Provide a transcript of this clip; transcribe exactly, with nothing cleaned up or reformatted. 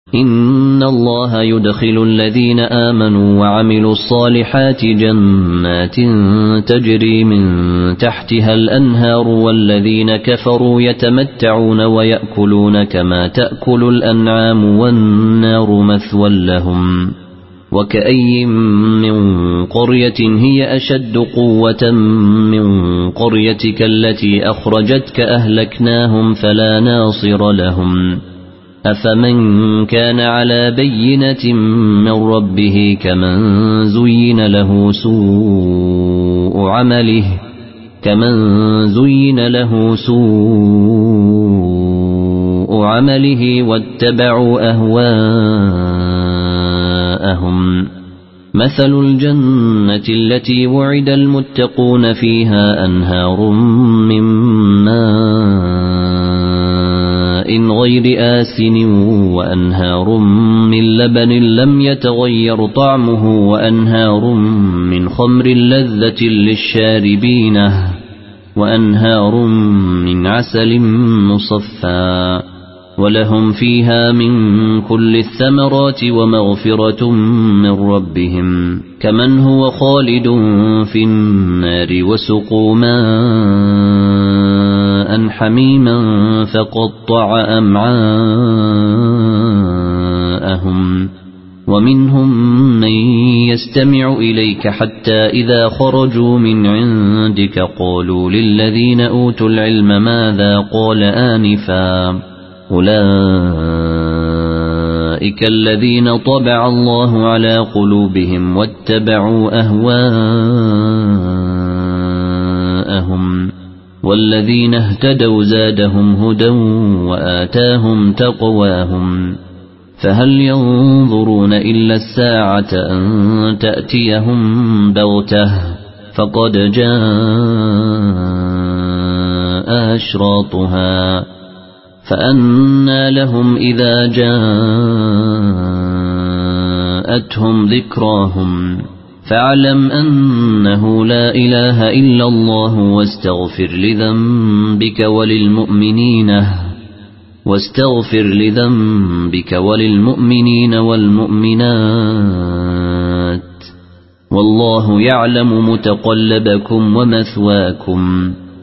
إن الله يدخل الذين آمنوا وعملوا الصالحات جنات تجري من تحتها الأنهار والذين كفروا يتمتعون ويأكلون كما تأكل الأنعام والنار مثوى لهم وكأي من قرية هي أشد قوة من قريتك التي أخرجتك أهلكناهم فلا ناصر لهم أفمن كان على بينة من ربه كمن زين له سوء عمله كمن زين له سوء عمله واتبعوا أهواءهم مثل الجنة التي وعد المتقون فيها أنهار من ماء غير آسن وأنهار من لبن لم يتغير طعمه وأنهار من خمر لذة للشاربين وأنهار من عسل مصفى ولهم فيها من كل الثمرات ومغفرة من ربهم كمن هو خالد في النار وسقوا ماء حميما فقطع أمعاءهم ومنهم من يستمع إليك حتى إذا خرجوا من عندك قالوا للذين أوتوا العلم ماذا قال آنفا أولئك الذين طبع الله على قلوبهم واتبعوا أهواءهم والذين اهتدوا زادهم هدى وآتاهم تقواهم فهل ينظرون إلا الساعة أن تأتيهم بغتة فقد جاء أشراطها فأنى لهم إذا جاءتهم ذكراهم فاعلم أنه لا إله إلا الله واستغفر لذنبك وللمؤمنين واستغفر لذنبك وللمؤمنين والمؤمنات والله يعلم متقلبكم ومثواكم